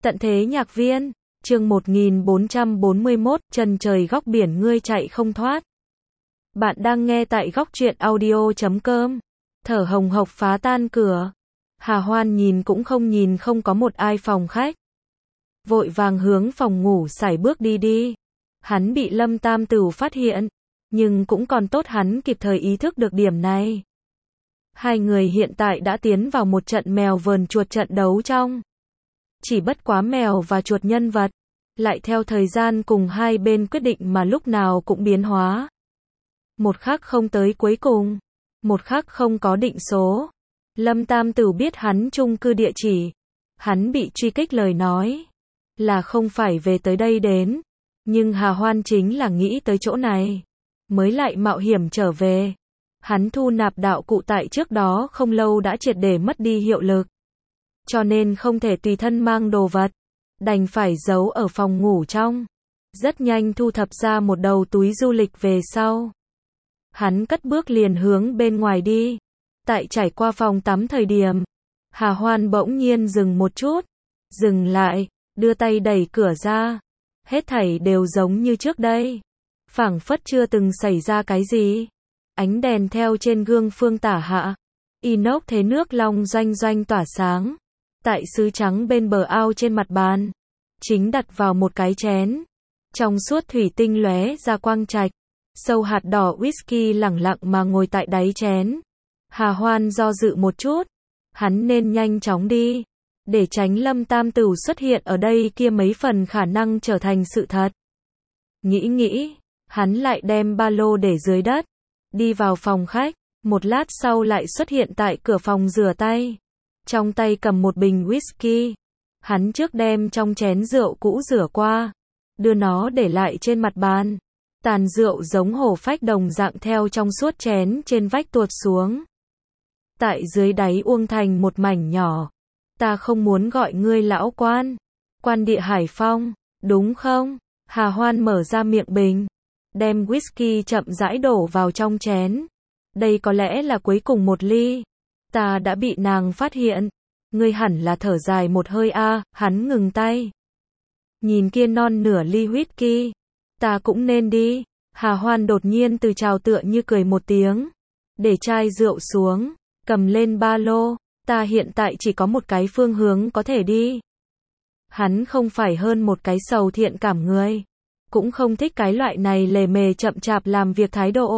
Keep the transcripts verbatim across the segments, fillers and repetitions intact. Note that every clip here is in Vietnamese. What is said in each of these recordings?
Tận thế nhạc viên, chương một nghìn bốn trăm bốn mươi mốt, chân trời góc biển ngươi chạy không thoát. Bạn đang nghe tại góc truyện audio chấm com. Thở hồng hộc phá tan cửa. Hà Hoan nhìn cũng không nhìn không có một ai phòng khách. Vội vàng hướng phòng ngủ sải bước đi đi. Hắn bị Lâm Tam Tửu phát hiện, nhưng cũng còn tốt hắn kịp thời ý thức được điểm này. Hai người hiện tại đã tiến vào một trận mèo vờn chuột trận đấu trong. Chỉ bất quá mèo và chuột nhân vật, lại theo thời gian cùng hai bên quyết định mà lúc nào cũng biến hóa. Một khắc không tới cuối cùng, một khắc không có định số. Lâm Tam Tửu biết hắn chung cư địa chỉ. Hắn bị truy kích lời nói là không phải về tới đây đến. Nhưng Hà Hoan chính là nghĩ tới chỗ này, mới lại mạo hiểm trở về. Hắn thu nạp đạo cụ tại trước đó không lâu đã triệt để mất đi hiệu lực. Cho nên không thể tùy thân mang đồ vật, đành phải giấu ở phòng ngủ trong. Rất nhanh thu thập ra một đầu túi du lịch về sau. Hắn cất bước liền hướng bên ngoài đi. Tại trải qua phòng tắm thời điểm, Hà Hoan bỗng nhiên dừng một chút. Dừng lại, đưa tay đẩy cửa ra. Hết thảy đều giống như trước đây. Phảng phất chưa từng xảy ra cái gì. Ánh đèn theo trên gương phương tả hạ. Inox thế nước long doanh doanh tỏa sáng. Tại sứ trắng bên bờ ao trên mặt bàn, chính đặt vào một cái chén. Trong suốt thủy tinh lóe ra quang trạch. Sâu hạt đỏ whisky lẳng lặng mà ngồi tại đáy chén. Hà Hoan do dự một chút. Hắn nên nhanh chóng đi, để tránh Lâm Tam Tửu xuất hiện ở đây kia mấy phần khả năng trở thành sự thật. Nghĩ nghĩ, hắn lại đem ba lô để dưới đất. Đi vào phòng khách, một lát sau lại xuất hiện tại cửa phòng rửa tay. Trong tay cầm một bình whisky. Hắn trước đem trong chén rượu cũ rửa qua, đưa nó để lại trên mặt bàn. Tàn rượu giống hổ phách đồng dạng theo trong suốt chén trên vách tuột xuống. Tại dưới đáy uông thành một mảnh nhỏ. Ta không muốn gọi ngươi lão quan. Quan địa Hải Phong, đúng không? Hà Hoan mở ra miệng bình, đem whisky chậm rãi đổ vào trong chén. Đây có lẽ là cuối cùng một ly. Ta đã bị nàng phát hiện. Ngươi hẳn là thở dài một hơi a. À, hắn ngừng tay. Nhìn kia non nửa ly whisky. Ta cũng nên đi. Hà Hoan đột nhiên từ chào tựa như cười một tiếng. Để chai rượu xuống, cầm lên ba lô. Ta hiện tại chỉ có một cái phương hướng có thể đi. Hắn không phải hơn một cái sầu thiện cảm người. Cũng không thích cái loại này lề mề chậm chạp làm việc thái độ.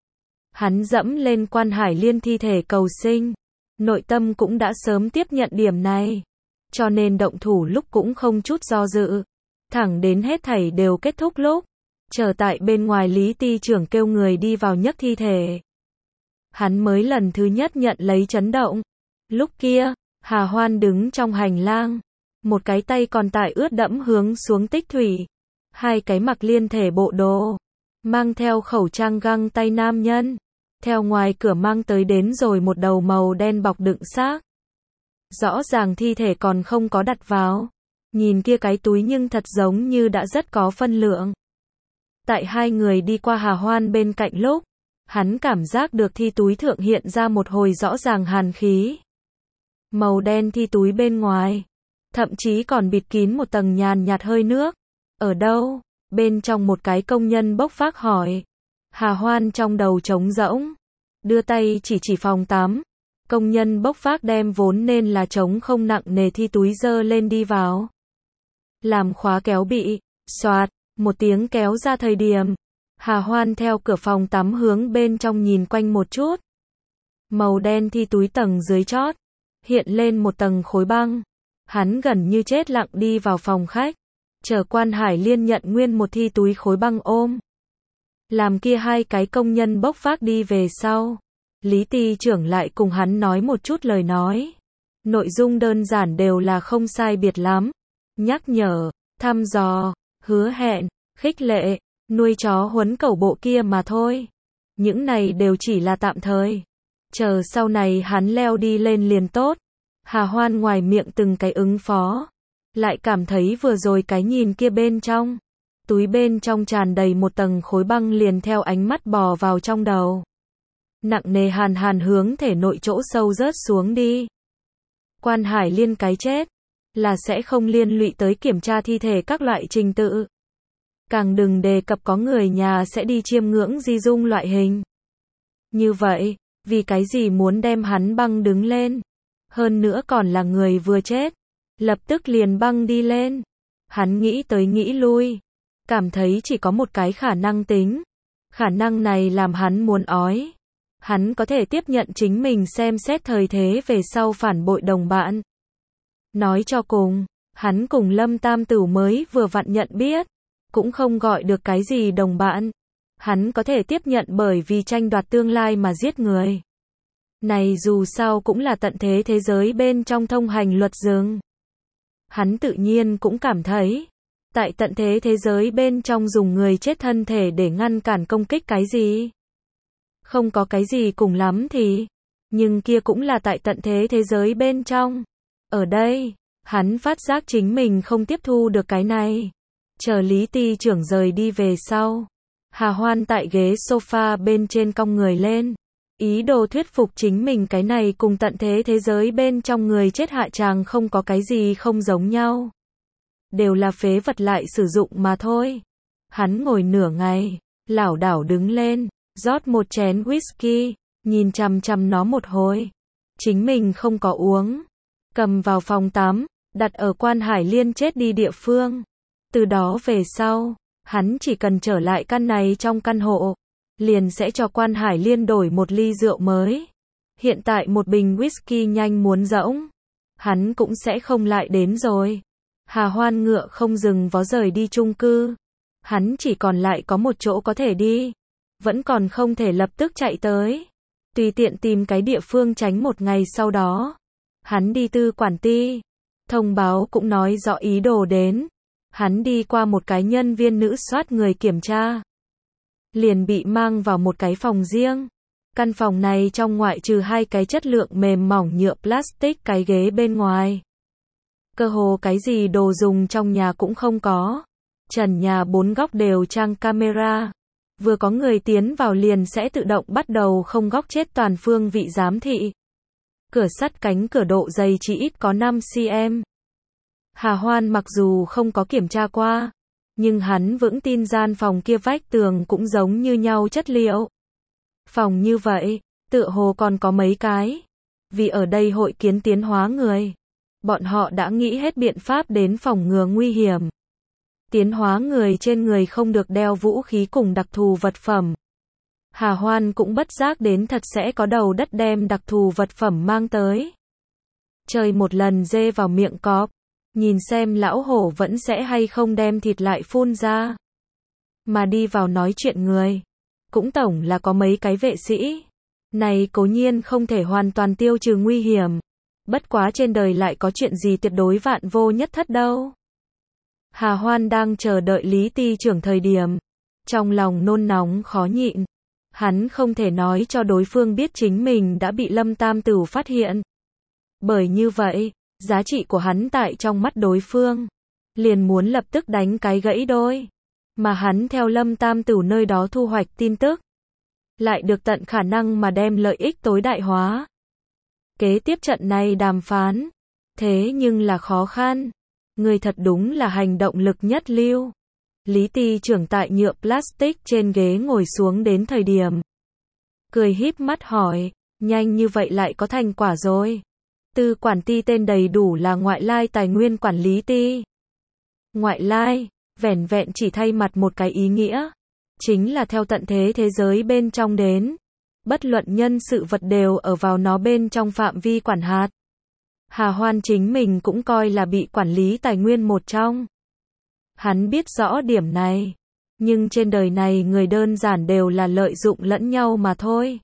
Hắn dẫm lên Quan Hải Liên thi thể cầu sinh. Nội tâm cũng đã sớm tiếp nhận điểm này. Cho nên động thủ lúc cũng không chút do dự. Thẳng đến hết thảy đều kết thúc lúc. Chờ tại bên ngoài Lý Ty trưởng kêu người đi vào nhấc thi thể. Hắn mới lần thứ nhất nhận lấy chấn động. Lúc kia, Hà Hoan đứng trong hành lang. Một cái tay còn tại ướt đẫm hướng xuống tích thủy. Hai cái mặc liên thể bộ đồ. Mang theo khẩu trang găng tay nam nhân. Theo ngoài cửa mang tới đến rồi một đầu màu đen bọc đựng xác. Rõ ràng thi thể còn không có đặt vào. Nhìn kia cái túi nhưng thật giống như đã rất có phân lượng. Tại hai người đi qua Hà Hoan bên cạnh lúc, hắn cảm giác được thi túi thượng hiện ra một hồi rõ ràng hàn khí. Màu đen thi túi bên ngoài, thậm chí còn bịt kín một tầng nhàn nhạt hơi nước. Ở đâu? Bên trong một cái công nhân bốc phác hỏi. Hà Hoan trong đầu trống rỗng, đưa tay chỉ chỉ phòng tắm. Công nhân bốc phác đem vốn nên là trống không nặng nề thi túi dơ lên đi vào. Làm khóa kéo bị, xoạt, một tiếng kéo ra thời điểm. Hà Hoan theo cửa phòng tắm hướng bên trong nhìn quanh một chút. Màu đen thi túi tầng dưới chót, hiện lên một tầng khối băng. Hắn gần như chết lặng đi vào phòng khách. Chờ Quan Hải Liên nhận nguyên một thi túi khối băng ôm. Làm kia hai cái công nhân bốc phác đi về sau. Lý Ty trưởng lại cùng hắn nói một chút lời nói. Nội dung đơn giản đều là không sai biệt lắm. Nhắc nhở, thăm dò, hứa hẹn, khích lệ, nuôi chó huấn cẩu bộ kia mà thôi. Những này đều chỉ là tạm thời. Chờ sau này hắn leo đi lên liền tốt. Hà Hoan ngoài miệng từng cái ứng phó. Lại cảm thấy vừa rồi cái nhìn kia bên trong. Túi bên trong tràn đầy một tầng khối băng liền theo ánh mắt bò vào trong đầu. Nặng nề hàn hàn hướng thể nội chỗ sâu rớt xuống đi. Quan Hải Liên cái chết. là sẽ không liên lụy tới kiểm tra thi thể các loại trình tự. Càng đừng đề cập có người nhà sẽ đi chiêm ngưỡng di dung loại hình. Như vậy, vì cái gì muốn đem hắn băng đứng lên? Hơn nữa còn là người vừa chết. Lập tức liền băng đi lên. Hắn nghĩ tới nghĩ lui. Cảm thấy chỉ có một cái khả năng tính. Khả năng này làm hắn muốn ói. Hắn có thể tiếp nhận chính mình xem xét thời thế về sau phản bội đồng bạn. Nói cho cùng, hắn cùng Lâm Tam Tửu mới vừa vặn nhận biết. Cũng không gọi được cái gì đồng bạn. Hắn có thể tiếp nhận bởi vì tranh đoạt tương lai mà giết người. Này dù sao cũng là tận thế thế giới bên trong thông hành luật rừng. Hắn tự nhiên cũng cảm thấy, tại tận thế thế giới bên trong dùng người chết thân thể để ngăn cản công kích cái gì. Không có cái gì cùng lắm thì, nhưng kia cũng là tại tận thế thế giới bên trong. Ở đây, hắn phát giác chính mình không tiếp thu được cái này. Chờ Lý Ty trưởng rời đi về sau. Hà Hoan tại ghế sofa bên trên cong người lên. Ý đồ thuyết phục chính mình cái này cùng tận thế thế giới bên trong người chết hạ tràng không có cái gì không giống nhau. Đều là phế vật lại sử dụng mà thôi. Hắn ngồi nửa ngày, lảo đảo đứng lên, rót một chén whisky, nhìn chằm chằm nó một hồi. Chính mình không có uống. Cầm vào phòng tắm, đặt ở Quan Hải Liên chết đi địa phương. Từ đó về sau, hắn chỉ cần trở lại căn này trong căn hộ, liền sẽ cho Quan Hải Liên đổi một ly rượu mới. Hiện tại một bình whisky nhanh muốn rỗng, hắn cũng sẽ không lại đến rồi. Hà Hoan ngựa không dừng vó rời đi chung cư. Hắn chỉ còn lại có một chỗ có thể đi, vẫn còn không thể lập tức chạy tới. Tùy tiện tìm cái địa phương tránh một ngày sau đó. Hắn đi tư quản ty. Thông báo cũng nói rõ ý đồ đến. Hắn đi qua một cái nhân viên nữ soát người kiểm tra. Liền bị mang vào một cái phòng riêng. Căn phòng này trong ngoại trừ hai cái chất lượng mềm mỏng nhựa plastic cái ghế bên ngoài. Cơ hồ cái gì đồ dùng trong nhà cũng không có. Trần nhà bốn góc đều trang camera. Vừa có người tiến vào liền sẽ tự động bắt đầu không góc chết toàn phương vị giám thị. Cửa sắt cánh cửa độ dày chỉ ít có năm xăng-ti-mét. Hà Hoan mặc dù không có kiểm tra qua, nhưng hắn vững tin gian phòng kia vách tường cũng giống như nhau chất liệu. Phòng như vậy, tựa hồ còn có mấy cái. Vì ở đây hội kiến tiến hóa người, bọn họ đã nghĩ hết biện pháp đến phòng ngừa nguy hiểm. Tiến hóa người trên người không được đeo vũ khí cùng đặc thù vật phẩm. Hà Hoan cũng bất giác đến thật sẽ có đầu đất đem đặc thù vật phẩm mang tới. Chơi một lần dê vào miệng cọp, nhìn xem lão hổ vẫn sẽ hay không đem thịt lại phun ra. Mà đi vào nói chuyện người, cũng tổng là có mấy cái vệ sĩ. Này cố nhiên không thể hoàn toàn tiêu trừ nguy hiểm. Bất quá trên đời lại có chuyện gì tuyệt đối vạn vô nhất thất đâu. Hà Hoan đang chờ đợi Lý Ty trưởng thời điểm. Trong lòng nôn nóng khó nhịn. Hắn không thể nói cho đối phương biết chính mình đã bị Lâm Tam Tửu phát hiện. Bởi như vậy, giá trị của hắn tại trong mắt đối phương, liền muốn lập tức đánh cái gãy đôi. Mà hắn theo Lâm Tam Tửu nơi đó thu hoạch tin tức, lại được tận khả năng mà đem lợi ích tối đại hóa. Kế tiếp trận này đàm phán, thế nhưng là khó khăn. Người thật đúng là hành động lực nhất lưu. Lý Ty trưởng tại nhựa plastic trên ghế ngồi xuống đến thời điểm. Cười híp mắt hỏi, nhanh như vậy lại có thành quả rồi. Tư quản ty tên đầy đủ là Ngoại lai Tài nguyên Quản lý ty. Ngoại lai, vẻn vẹn chỉ thay mặt một cái ý nghĩa. Chính là theo tận thế thế giới bên trong đến. Bất luận nhân sự vật đều ở vào nó bên trong phạm vi quản hạt. Hà Hoan chính mình cũng coi là bị quản lý tài nguyên một trong. Hắn biết rõ điểm này. Nhưng trên đời này người đơn giản đều là lợi dụng lẫn nhau mà thôi.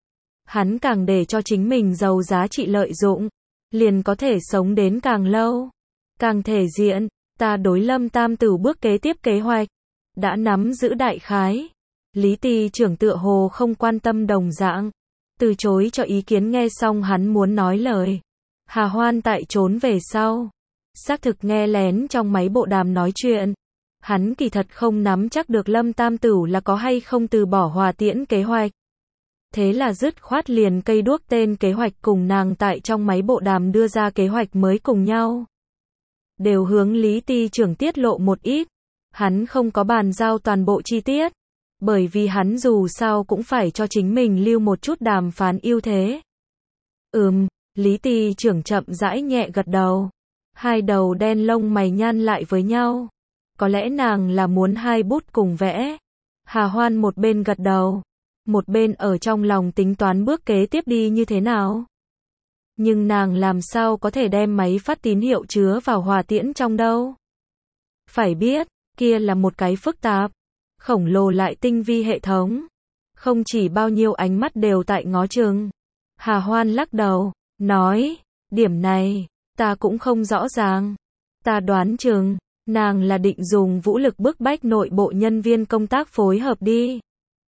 Hắn càng để cho chính mình giàu giá trị lợi dụng, liền có thể sống đến càng lâu. Càng thể diện, ta đối Lâm Tam Tửu bước kế tiếp kế hoạch. Đã nắm giữ đại khái. Lý Ty trưởng tựa hồ không quan tâm đồng dạng. Từ chối cho ý kiến nghe xong hắn muốn nói lời. Hà Hoan tại trốn về sau. Xác thực nghe lén trong máy bộ đàm nói chuyện. Hắn kỳ thật không nắm chắc được Lâm Tam Tửu là có hay không từ bỏ hòa tiễn kế hoạch. Thế là dứt khoát liền cây đuốc tên kế hoạch cùng nàng tại trong máy bộ đàm đưa ra kế hoạch mới cùng nhau. đều hướng Lý Ty trưởng tiết lộ một ít. Hắn không có bàn giao toàn bộ chi tiết, bởi vì hắn dù sao cũng phải cho chính mình lưu một chút đàm phán ưu thế. Ừm, Lý Ty trưởng chậm rãi nhẹ gật đầu. Hai đầu đen lông mày nhăn lại với nhau. Có lẽ nàng là muốn hai bút cùng vẽ. Hà Hoan một bên gật đầu, một bên ở trong lòng tính toán bước kế tiếp đi như thế nào. Nhưng nàng làm sao có thể đem máy phát tín hiệu chứa vào hỏa tiễn trong đâu. Phải biết, kia là một cái phức tạp, khổng lồ lại tinh vi hệ thống. Không chỉ bao nhiêu ánh mắt đều tại ngó chừng. Hà Hoan lắc đầu, nói, điểm này, ta cũng không rõ ràng. Ta đoán chừng, nàng là định dùng vũ lực bức bách nội bộ nhân viên công tác phối hợp đi.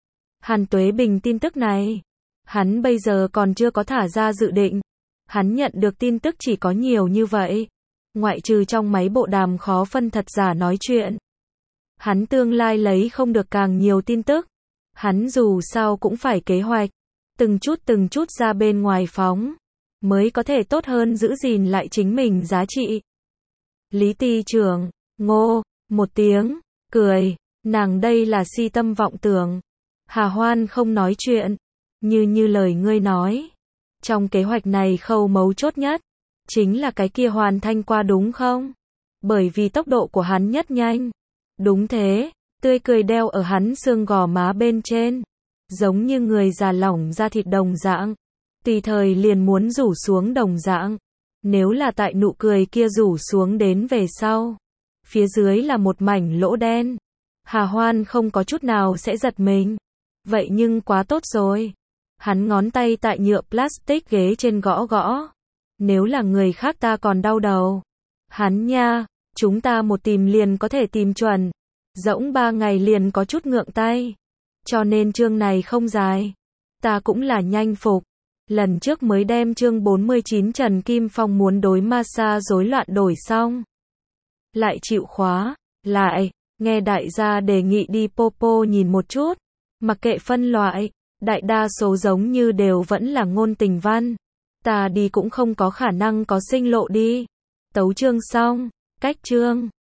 Hàn Tuế Bình tin tức này, hắn bây giờ còn chưa có thả ra dự định. Hắn nhận được tin tức chỉ có nhiều như vậy. Ngoại trừ trong máy bộ đàm khó phân thật giả nói chuyện. Hắn tương lai lấy không được càng nhiều tin tức. Hắn dù sao cũng phải kế hoạch, từng chút từng chút ra bên ngoài phóng, mới có thể tốt hơn giữ gìn lại chính mình giá trị. Lý Ty trưởng, ngô, một tiếng, cười, nàng đây là si tâm vọng tưởng. Hà Hoan không nói chuyện, như như lời ngươi nói. Trong kế hoạch này khâu mấu chốt nhất, chính là cái kia hoàn thành qua đúng không? Bởi vì tốc độ của hắn nhất nhanh. Đúng thế, tươi cười đeo ở hắn xương gò má bên trên. Giống như người già lỏng ra thịt đồng dạng. Tùy thời liền muốn rủ xuống đồng dạng. Nếu là tại nụ cười kia rủ xuống đến về sau. Phía dưới là một mảnh lỗ đen. Hà Hoan không có chút nào sẽ giật mình. Vậy nhưng quá tốt rồi. Hắn ngón tay tại nhựa plastic ghế trên gõ gõ. Nếu là người khác ta còn đau đầu. Hắn nha, chúng ta một tìm liền có thể tìm chuẩn. Dỗng ba ngày liền có chút ngượng tay. Cho nên chương này không dài. Ta cũng là nhanh phục. Lần trước mới đem chương bốn mươi chín Trần Kim Phong muốn đối massage rối loạn đổi xong. Lại chịu khóa. Lại, nghe đại gia đề nghị đi popo nhìn một chút. Mặc kệ phân loại. Đại đa số giống như đều vẫn là ngôn tình văn. Ta đi cũng không có khả năng có sinh lộ đi. Tấu chương xong, cách chương.